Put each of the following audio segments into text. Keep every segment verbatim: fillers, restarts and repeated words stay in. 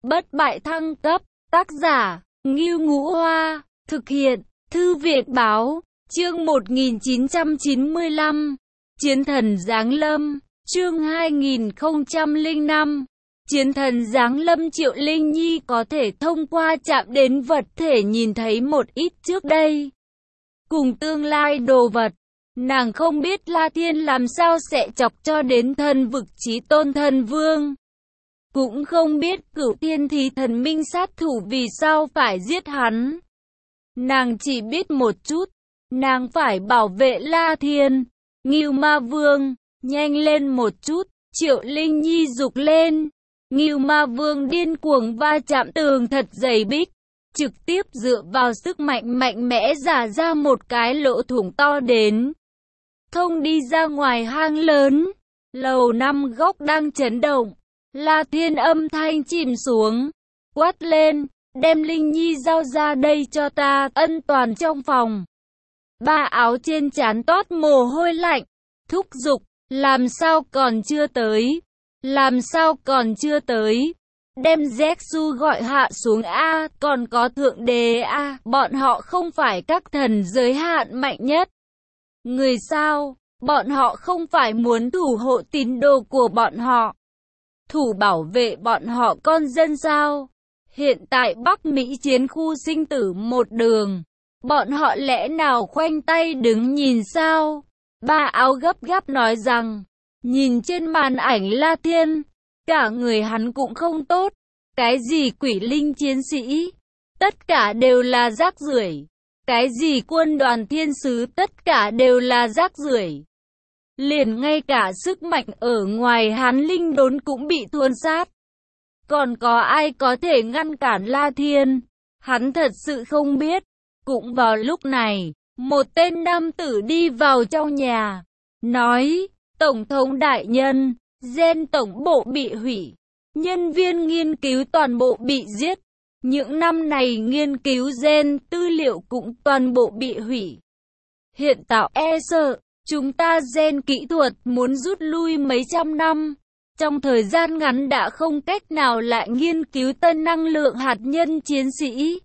Bất bại thăng cấp, tác giả, Ngưu Ngũ Hoa, thực hiện, Thư viện Báo, chương một nghìn chín trăm chín mươi lăm, Chiến thần giáng lâm, chương hai nghìn không trăm lẻ năm, Chiến thần giáng lâm. Triệu Linh Nhi có thể thông qua chạm đến vật thể nhìn thấy một ít trước đây, cùng tương lai đồ vật. Nàng không biết La Thiên làm sao sẽ chọc cho đến thần vực chí tôn thần vương. Cũng không biết Cửu Thiên Thí thần minh sát thủ vì sao phải giết hắn. Nàng chỉ biết một chút, nàng phải bảo vệ La Thiên. Ngưu Ma Vương, nhanh lên một chút, Triệu Linh Nhi giục lên. Ngưu Ma Vương điên cuồng va chạm tường thật dày bích, trực tiếp dựa vào sức mạnh mạnh mẽ rả ra một cái lỗ thủng to đến thông đi ra ngoài hang lớn. Lầu năm góc đang chấn động. La Thiên âm thanh chìm xuống, quát lên, đem Linh Nhi giao ra đây cho ta. Ân Toàn trong phòng, ba áo trên trán toát mồ hôi lạnh, thúc giục, làm sao còn chưa tới, làm sao còn chưa tới, đem Zexu gọi hạ xuống a, còn có thượng đế a, bọn họ không phải các thần giới hạn mạnh nhất người sao, bọn họ không phải muốn thủ hộ tín đồ của bọn họ, thủ bảo vệ bọn họ con dân sao? Hiện tại Bắc Mỹ chiến khu sinh tử một đường, bọn họ lẽ nào khoanh tay đứng nhìn sao? Ba áo gấp gáp nói rằng, nhìn trên màn ảnh La Thiên, cả người hắn cũng không tốt, cái gì quỷ linh chiến sĩ, tất cả đều là rác rưởi, cái gì quân đoàn thiên sứ, tất cả đều là rác rưởi. Liền ngay cả sức mạnh ở ngoài hắn linh đốn cũng bị thuần sát. Còn có ai có thể ngăn cản La Thiên? Hắn thật sự không biết. Cũng vào lúc này, một tên nam tử đi vào trong nhà, nói, Tổng thống đại nhân, gen tổng bộ bị hủy, nhân viên nghiên cứu toàn bộ bị giết. Những năm này nghiên cứu gen tư liệu cũng toàn bộ bị hủy. Hiện tạo e sợ, chúng ta gen kỹ thuật muốn rút lui mấy trăm năm. Trong thời gian ngắn đã không cách nào lại nghiên cứu tân năng lượng hạt nhân chiến sĩ.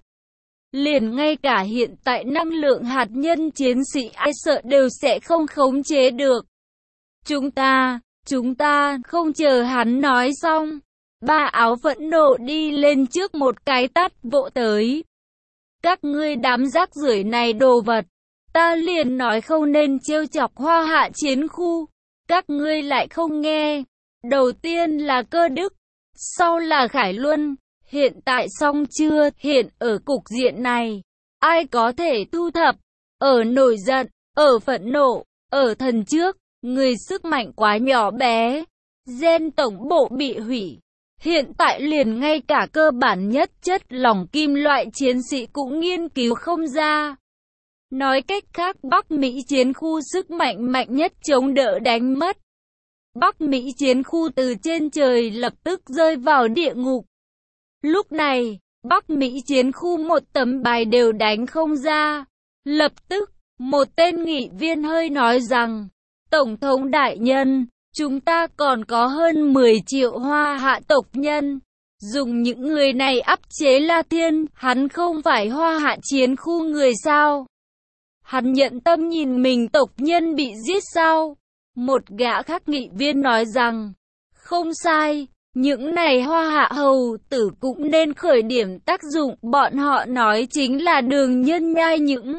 Liền ngay cả hiện tại năng lượng hạt nhân chiến sĩ ai sợ đều sẽ không khống chế được. Chúng ta, chúng ta không chờ hắn nói xong. Ba áo phẫn nộ đi lên trước một cái tát vỗ tới. Các ngươi đám rác rưởi này đồ vật. Ta liền nói không nên trêu chọc Hoa Hạ chiến khu. Các ngươi lại không nghe. Đầu tiên là Cơ Đức, sau là Khải Luân. Hiện tại xong chưa? Hiện ở cục diện này, ai có thể thu thập? Ở nổi giận, ở phẫn nộ, ở thần trước, người sức mạnh quá nhỏ bé. Gen tổng bộ bị hủy. Hiện tại liền ngay cả cơ bản nhất chất lỏng kim loại chiến sĩ cũng nghiên cứu không ra. Nói cách khác, Bắc Mỹ chiến khu sức mạnh mạnh nhất chống đỡ đánh mất. Bắc Mỹ chiến khu từ trên trời lập tức rơi vào địa ngục. Lúc này, Bắc Mỹ chiến khu một tấm bài đều đánh không ra. Lập tức, một tên nghị viên hơi nói rằng, Tổng thống đại nhân, chúng ta còn có hơn mười triệu Hoa Hạ tộc nhân. Dùng những người này áp chế La Thiên, hắn không phải Hoa Hạ chiến khu người sao? Hắn nhận tâm nhìn mình tộc nhân bị giết sao? Một gã khác nghị viên nói rằng, không sai, những này Hoa Hạ hầu tử cũng nên khởi điểm tác dụng. Bọn họ nói chính là đường nhân nhai những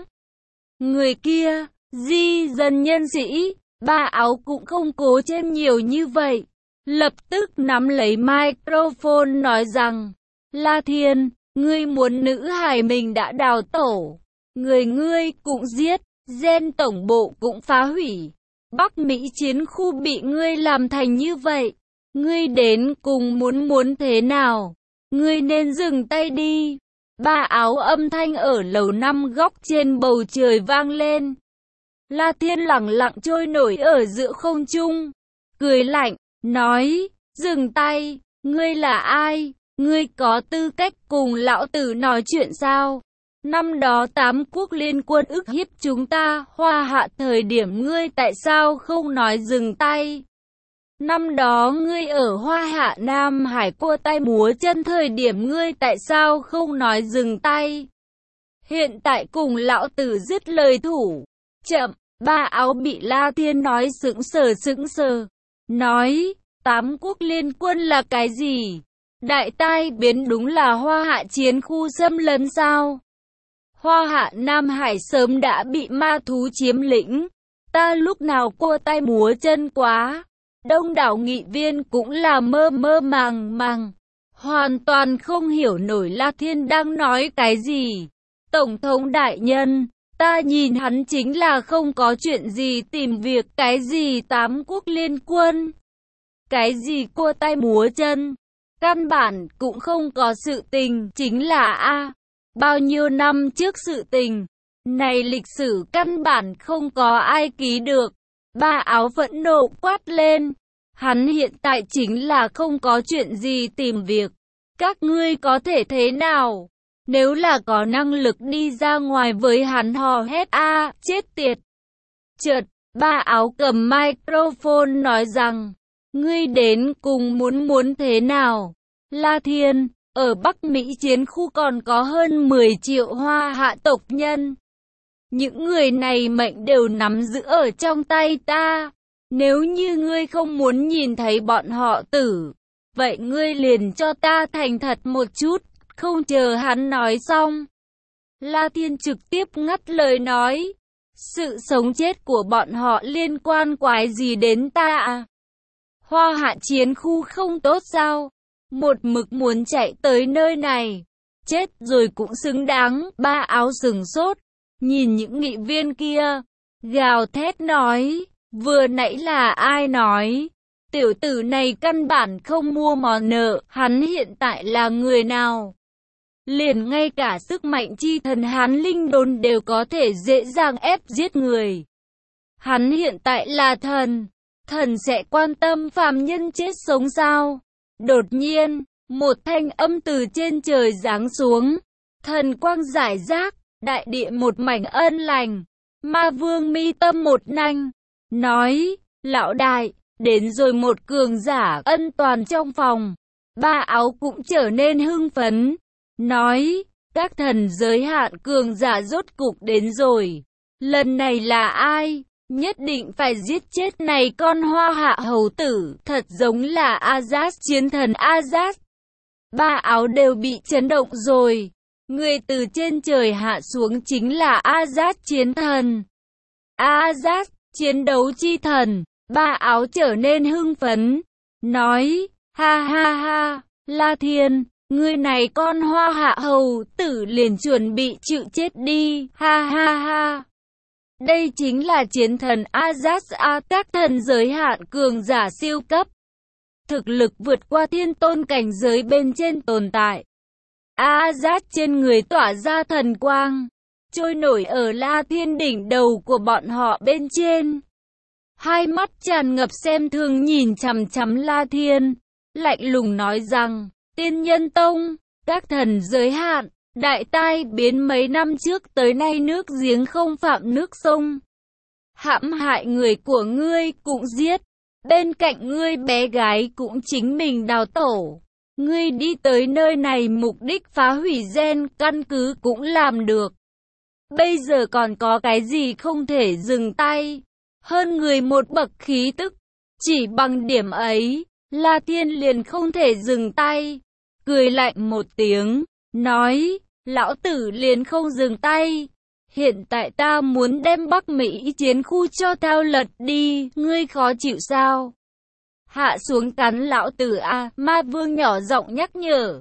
người kia, di dân nhân sĩ. Ba áo cũng không cố thêm nhiều như vậy. Lập tức nắm lấy microphone nói rằng, La Thiên, ngươi muốn nữ hài mình đã đào tổ. Người ngươi cũng giết, gen tổng bộ cũng phá hủy. Bắc Mỹ chiến khu bị ngươi làm thành như vậy. Ngươi đến cùng muốn muốn thế nào? Ngươi nên dừng tay đi. Ba áo âm thanh ở lầu năm góc trên bầu trời vang lên. La Thiên lẳng lặng trôi nổi ở giữa không trung, cười lạnh, nói, dừng tay, ngươi là ai? Ngươi có tư cách cùng lão tử nói chuyện sao? Năm đó tám quốc liên quân ức hiếp chúng ta, Hoa Hạ thời điểm ngươi tại sao không nói dừng tay? Năm đó ngươi ở Hoa Hạ Nam Hải cua tay múa chân thời điểm ngươi tại sao không nói dừng tay? Hiện tại cùng lão tử dứt lời thủ. Chậm, Ba Áo bị La Thiên nói sững sờ sững sờ. Nói, Tám quốc liên quân là cái gì? Đại tai biến đúng là Hoa Hạ chiến khu xâm lấn sao? Hoa Hạ Nam Hải sớm đã bị ma thú chiếm lĩnh. Ta lúc nào cua tay múa chân quá. Đông đảo nghị viên cũng là mơ mơ màng màng. Hoàn toàn không hiểu nổi La Thiên đang nói cái gì. Tổng thống đại nhân, ta nhìn hắn chính là không có chuyện gì tìm việc, cái gì tám quốc liên quân, cái gì cua tay múa chân, căn bản cũng không có sự tình, chính là a bao nhiêu năm trước sự tình, này lịch sử căn bản không có ai ký được. Ba Áo phẫn nộ quát lên, hắn hiện tại chính là không có chuyện gì tìm việc, các ngươi có thể thế nào? Nếu là có năng lực đi ra ngoài với hắn hò hét a chết tiệt. Chợt, Ba Áo cầm microphone nói rằng, ngươi đến cùng muốn muốn thế nào? La Thiên, ở Bắc Mỹ chiến khu còn có hơn mười triệu Hoa Hạ tộc nhân. Những người này mệnh đều nắm giữ ở trong tay ta. Nếu như ngươi không muốn nhìn thấy bọn họ tử, vậy ngươi liền cho ta thành thật một chút. Không chờ hắn nói xong, La Thiên trực tiếp ngắt lời nói, sự sống chết của bọn họ liên quan quái gì đến ta à? Hoa Hạ chiến khu không tốt sao? Một mực muốn chạy tới nơi này, chết rồi cũng xứng đáng. Ba Áo sừng sốt, nhìn những nghị viên kia, gào thét nói, vừa nãy là ai nói? Tiểu tử này căn bản không mua món nợ, hắn hiện tại là người nào? Liền ngay cả sức mạnh chi thần Hán Linh Đôn đều có thể dễ dàng ép giết người. Hắn hiện tại là thần, thần sẽ quan tâm phàm nhân chết sống sao? Đột nhiên, một thanh âm từ trên trời giáng xuống, thần quang giải rác, đại địa một mảnh ân lành. Ma Vương mi tâm một nanh, nói, lão đại, đến rồi một cường giả ân toàn trong phòng. Ba Áo cũng trở nên hưng phấn, nói, các thần giới hạn cường giả rốt cục đến rồi. Lần này là ai? Nhất định phải giết chết này con Hoa Hạ hầu tử, thật giống là Azaz, chiến thần Azaz. Ba Áo đều bị chấn động rồi. Người từ trên trời hạ xuống chính là Azaz chiến thần. Azaz, chiến đấu chi thần. Ba Áo trở nên hưng phấn, nói, ha ha ha, La Thiên, ngươi này con Hoa Hạ hầu tử liền chuẩn bị chịu chết đi, ha ha ha. Đây chính là chiến thần Azaz a, các thần giới hạn cường giả siêu cấp. Thực lực vượt qua thiên tôn cảnh giới bên trên tồn tại. Azaz trên người tỏa ra thần quang, trôi nổi ở La Thiên đỉnh đầu của bọn họ bên trên. Hai mắt tràn ngập xem thường nhìn chằm chằm La Thiên, lạnh lùng nói rằng, Tiên Nhân Tông, các thần giới hạn, đại tai biến mấy năm trước tới nay nước giếng không phạm nước sông. Hãm hại người của ngươi cũng giết, bên cạnh ngươi bé gái cũng chính mình đào tổ. Ngươi đi tới nơi này mục đích phá hủy gen căn cứ cũng làm được. Bây giờ còn có cái gì không thể dừng tay? Hơn người một bậc khí tức, chỉ bằng điểm ấy, La Thiên liền không thể dừng tay. Cười lạnh một tiếng, nói, lão tử liền không dừng tay. Hiện tại ta muốn đem Bắc Mỹ chiến khu cho tao lật đi, ngươi khó chịu sao? Hạ xuống cắn lão tử a, Ma Vương nhỏ giọng nhắc nhở.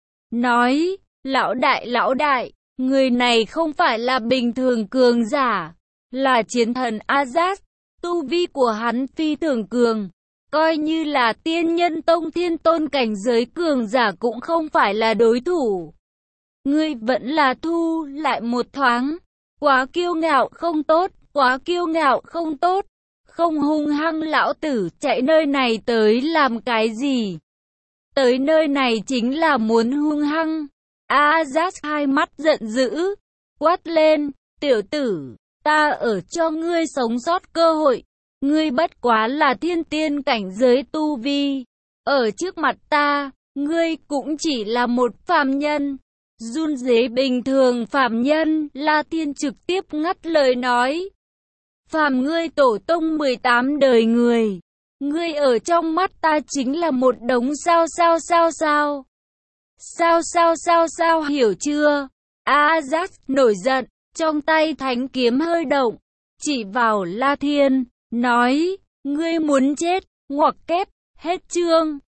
Nói, lão đại lão đại, người này không phải là bình thường cường giả, là chiến thần Azaz. Tu vi của hắn phi thường cường, coi như là Tiên Nhân Tông thiên tôn cảnh giới cường giả cũng không phải là đối thủ. Ngươi vẫn là thu lại một thoáng, quá kiêu ngạo không tốt, quá kiêu ngạo không tốt, không hung hăng lão tử chạy nơi này tới làm cái gì? Tới nơi này chính là muốn hung hăng. Azaz hai mắt giận dữ, quát lên, tiểu tử, ta ở cho ngươi sống sót cơ hội, ngươi bất quá là thiên tiên cảnh giới tu vi. Ở trước mặt ta, ngươi cũng chỉ là một phàm nhân. Run rế bình thường phàm nhân, La Thiên trực tiếp ngắt lời nói. Phàm ngươi tổ tông mười tám đời người. Ngươi ở trong mắt ta chính là một đống sao sao sao sao. Sao sao sao sao hiểu chưa? A-Jax nổi giận, trong tay thánh kiếm hơi động, chỉ vào La Thiên, nói, ngươi muốn chết, ngoặc kép, hết chương.